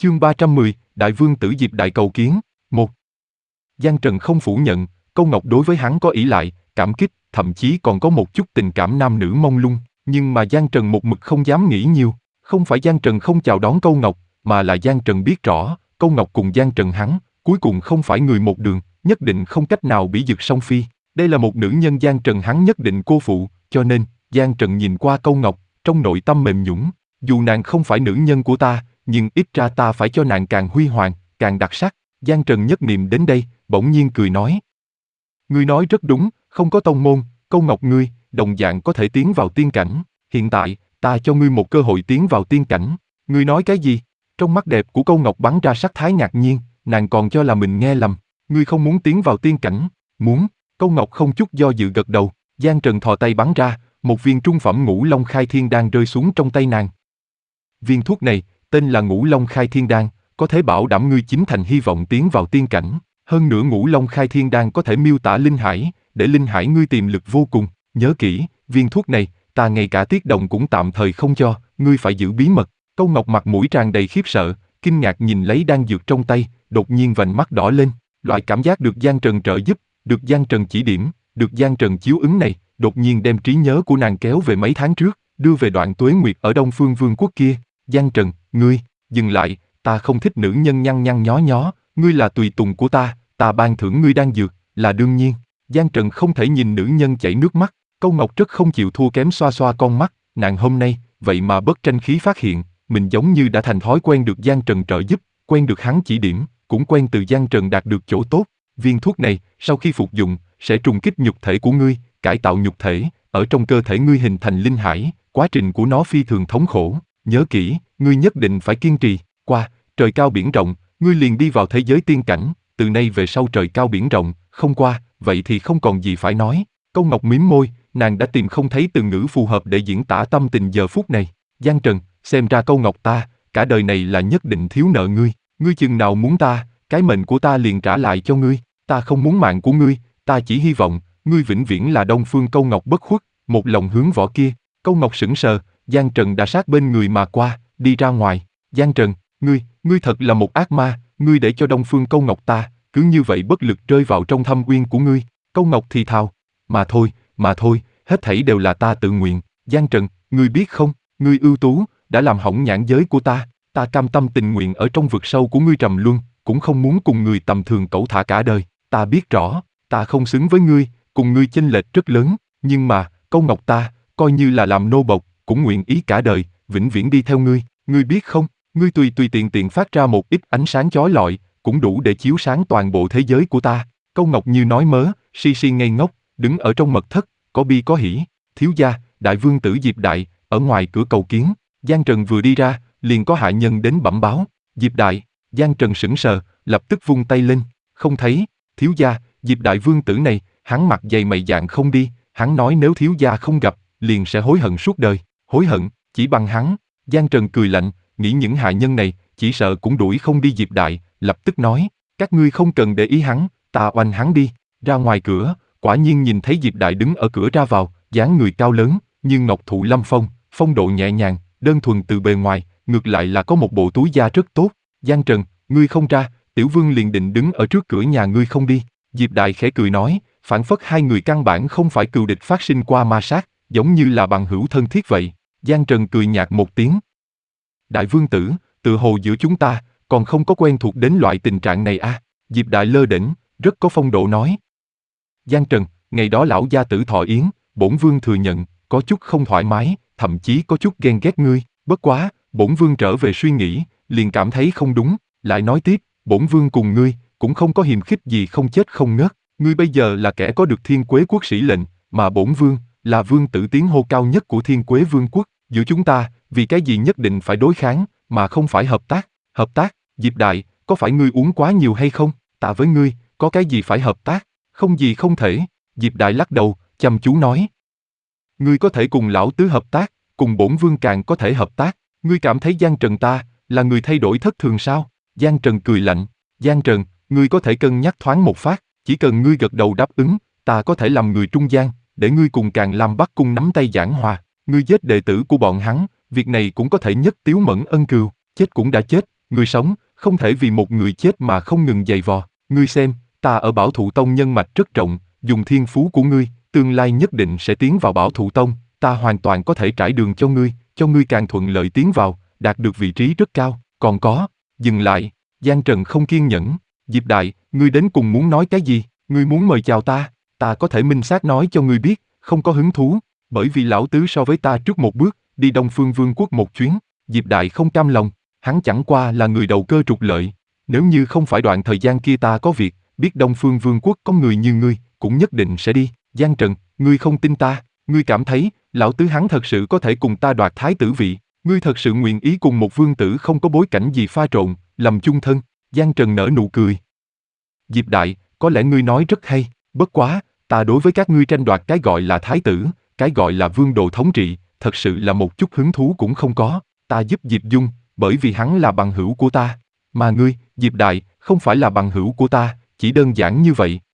Chương 310, Đại Vương tử Diệp Đại cầu kiến. 1. Giang Trần không phủ nhận, Câu Ngọc đối với hắn có ỷ lại, cảm kích, thậm chí còn có một chút tình cảm nam nữ mông lung, nhưng mà Giang Trần một mực không dám nghĩ nhiều, không phải Giang Trần không chào đón Câu Ngọc, mà là Giang Trần biết rõ, Câu Ngọc cùng Giang Trần hắn, cuối cùng không phải người một đường, nhất định không cách nào bỉ dực song phi, đây là một nữ nhân Giang Trần hắn nhất định cô phụ, cho nên, Giang Trần nhìn qua Câu Ngọc, trong nội tâm mềm nhũn, dù nàng không phải nữ nhân của ta, nhưng ít ra ta phải cho nàng càng huy hoàng, càng đặc sắc. Giang Trần nhất niệm đến đây, bỗng nhiên cười nói. Ngươi nói rất đúng, không có tông môn, Câu Ngọc ngươi, đồng dạng có thể tiến vào tiên cảnh. Hiện tại, ta cho ngươi một cơ hội tiến vào tiên cảnh. Ngươi nói cái gì? Trong mắt đẹp của Câu Ngọc bắn ra sắc thái ngạc nhiên, nàng còn cho là mình nghe lầm. Ngươi không muốn tiến vào tiên cảnh? Muốn. Câu Ngọc không chút do dự gật đầu. Giang Trần thò tay bắn ra, một viên trung phẩm ngũ long khai thiên đan rơi xuống trong tay nàng. Viên thuốc này, tên là ngũ long khai thiên đan, có thể bảo đảm ngươi chín thành hy vọng tiến vào tiên cảnh. Hơn nữa ngũ long khai thiên đan có thể miêu tả linh hải, để linh hải ngươi tiềm lực vô cùng. Nhớ kỹ, viên thuốc này, ta ngay cả tiết đồng cũng tạm thời không cho, ngươi phải giữ bí mật. Câu Ngọc mặt mũi tràn đầy khiếp sợ, kinh ngạc nhìn lấy đan dược trong tay, đột nhiên vành mắt đỏ lên. Loại cảm giác được Giang Trần trợ giúp, được Giang Trần chỉ điểm, được Giang Trần chiếu ứng này, đột nhiên đem trí nhớ của nàng kéo về mấy tháng trước, đưa về đoạn Tuế Nguyệt ở Đông Phương Vương quốc kia. Giang Trần, ngươi, dừng lại, ta không thích nữ nhân nhăn nhăn nhó nhó, ngươi là tùy tùng của ta ban thưởng ngươi đan dược, là đương nhiên. Giang Trần không thể nhìn nữ nhân chảy nước mắt, Câu Ngọc rất không chịu thua kém xoa xoa con mắt, nàng hôm nay, vậy mà bất tranh khí phát hiện, mình giống như đã thành thói quen được Giang Trần trợ giúp, quen được hắn chỉ điểm, cũng quen từ Giang Trần đạt được chỗ tốt. Viên thuốc này, sau khi phục dụng, sẽ trùng kích nhục thể của ngươi, cải tạo nhục thể, ở trong cơ thể ngươi hình thành linh hải, quá trình của nó phi thường thống khổ. Nhớ kỹ, ngươi nhất định phải kiên trì, qua, trời cao biển rộng, ngươi liền đi vào thế giới tiên cảnh, từ nay về sau trời cao biển rộng, không qua, vậy thì không còn gì phải nói. Câu Ngọc mím môi, nàng đã tìm không thấy từ ngữ phù hợp để diễn tả tâm tình giờ phút này. Giang Trần, xem ra Câu Ngọc ta, cả đời này là nhất định thiếu nợ ngươi chừng nào muốn ta, cái mệnh của ta liền trả lại cho ngươi, ta không muốn mạng của ngươi, ta chỉ hy vọng, ngươi vĩnh viễn là Đông Phương Câu Ngọc bất khuất, một lòng hướng võ kia. Câu Ngọc sững sờ, Giang Trần đã sát bên người mà qua, đi ra ngoài. Giang Trần, ngươi thật là một ác ma, ngươi để cho Đông Phương Câu Ngọc ta, cứ như vậy bất lực rơi vào trong thâm uyên của ngươi. Câu Ngọc thì thào, mà thôi, hết thảy đều là ta tự nguyện. Giang Trần, ngươi biết không, ngươi ưu tú, đã làm hỏng nhãn giới của ta cam tâm tình nguyện ở trong vực sâu của ngươi trầm luân, cũng không muốn cùng người tầm thường cẩu thả cả đời. Ta biết rõ, ta không xứng với ngươi, cùng ngươi chênh lệch rất lớn, nhưng mà, Câu Ngọc ta, coi như là làm nô bộc, cũng nguyện ý cả đời, vĩnh viễn đi theo ngươi. Ngươi biết không, ngươi tùy tiện phát ra một ít ánh sáng chói lọi, cũng đủ để chiếu sáng toàn bộ thế giới của ta. Câu Ngọc như nói mớ, si ngây ngốc, đứng ở trong mật thất, có bi có hỉ. Thiếu gia, Đại Vương tử Diệp Đại, ở ngoài cửa cầu kiến. Giang Trần vừa đi ra, liền có hạ nhân đến bẩm báo. Diệp Đại, Giang Trần sững sờ, lập tức vung tay lên, không thấy. Thiếu gia, Diệp Đại Vương tử này, hắn mặt dày mày dạn không đi, hắn nói nếu thiếu gia không gặp, liền sẽ hối hận suốt đời. Hối hận, chỉ bằng hắn. Giang Trần cười lạnh, nghĩ những hạ nhân này, chỉ sợ cũng đuổi không đi Diệp Đại, lập tức nói, các ngươi không cần để ý hắn, ta oanh hắn đi. Ra ngoài cửa, quả nhiên nhìn thấy Diệp Đại đứng ở cửa ra vào, dáng người cao lớn, như ngọc thụ lâm phong, phong độ nhẹ nhàng, đơn thuần từ bề ngoài, ngược lại là có một bộ túi da rất tốt. Giang Trần, ngươi không ra, Tiểu Vương liền định đứng ở trước cửa nhà ngươi không đi. Diệp Đại khẽ cười nói, phảng phất hai người căn bản không phải cừu địch phát sinh qua ma sát, giống như là bằng hữu thân thiết vậy. Giang Trần cười nhạt một tiếng. Đại Vương tử, tự hồ giữa chúng ta, còn không có quen thuộc đến loại tình trạng này à? Diệp Đại lơ đễnh, rất có phong độ nói. Giang Trần, ngày đó lão gia tử thọ yến, bổn Vương thừa nhận, có chút không thoải mái, thậm chí có chút ghen ghét ngươi, bất quá, bổn Vương trở về suy nghĩ, liền cảm thấy không đúng, lại nói tiếp, bổn Vương cùng ngươi, cũng không có hiềm khích gì không chết không ngớt, ngươi bây giờ là kẻ có được Thiên Quế quốc sĩ lệnh, mà bổn Vương, là vương tử tiến hô cao nhất của Thiên Quế Vương quốc, giữa chúng ta, vì cái gì nhất định phải đối kháng, mà không phải hợp tác? Hợp tác, Diệp Đại, có phải ngươi uống quá nhiều hay không? Ta với ngươi, có cái gì phải hợp tác? Không gì không thể. Diệp Đại lắc đầu, chăm chú nói. Ngươi có thể cùng lão tứ hợp tác, cùng bổn Vương càng có thể hợp tác. Ngươi cảm thấy Giang Trần ta, là người thay đổi thất thường sao? Giang Trần cười lạnh. Giang Trần, ngươi có thể cân nhắc thoáng một phát, chỉ cần ngươi gật đầu đáp ứng, ta có thể làm người trung gian, để ngươi cùng Càn Lam Bắc Cung nắm tay giảng hòa. Ngươi giết đệ tử của bọn hắn, việc này cũng có thể nhất tiếu mẫn ân cừu, chết cũng đã chết, Người sống, không thể vì một người chết mà không ngừng giày vò. Ngươi xem, ta ở Bảo Thụ Tông nhân mạch rất rộng, dùng thiên phú của ngươi, tương lai nhất định sẽ tiến vào Bảo Thụ Tông, ta hoàn toàn có thể trải đường cho ngươi càng thuận lợi tiến vào, đạt được vị trí rất cao, còn có, dừng lại, Giang Trần không kiên nhẫn, Diệp Đại, ngươi đến cùng muốn nói cái gì, ngươi muốn mời chào ta có thể minh xác nói cho ngươi biết, không có hứng thú, bởi vì lão tứ so với ta trước một bước, đi Đông Phương Vương quốc một chuyến, Diệp Đại không cam lòng, hắn chẳng qua là người đầu cơ trục lợi, nếu như không phải đoạn thời gian kia ta có việc, biết Đông Phương Vương quốc có người như ngươi, cũng nhất định sẽ đi, Giang Trần, ngươi không tin ta, ngươi cảm thấy, lão tứ hắn thật sự có thể cùng ta đoạt thái tử vị, ngươi thật sự nguyện ý cùng một vương tử không có bối cảnh gì pha trộn, làm chung thân, Giang Trần nở nụ cười. Diệp Đại, có lẽ ngươi nói rất hay, bất quá, ta đối với các ngươi tranh đoạt cái gọi là thái tử, cái gọi là vương đồ thống trị, thật sự là một chút hứng thú cũng không có, ta giúp Diệp Dung, bởi vì hắn là bằng hữu của ta, mà ngươi, Diệp Đại, không phải là bằng hữu của ta, chỉ đơn giản như vậy.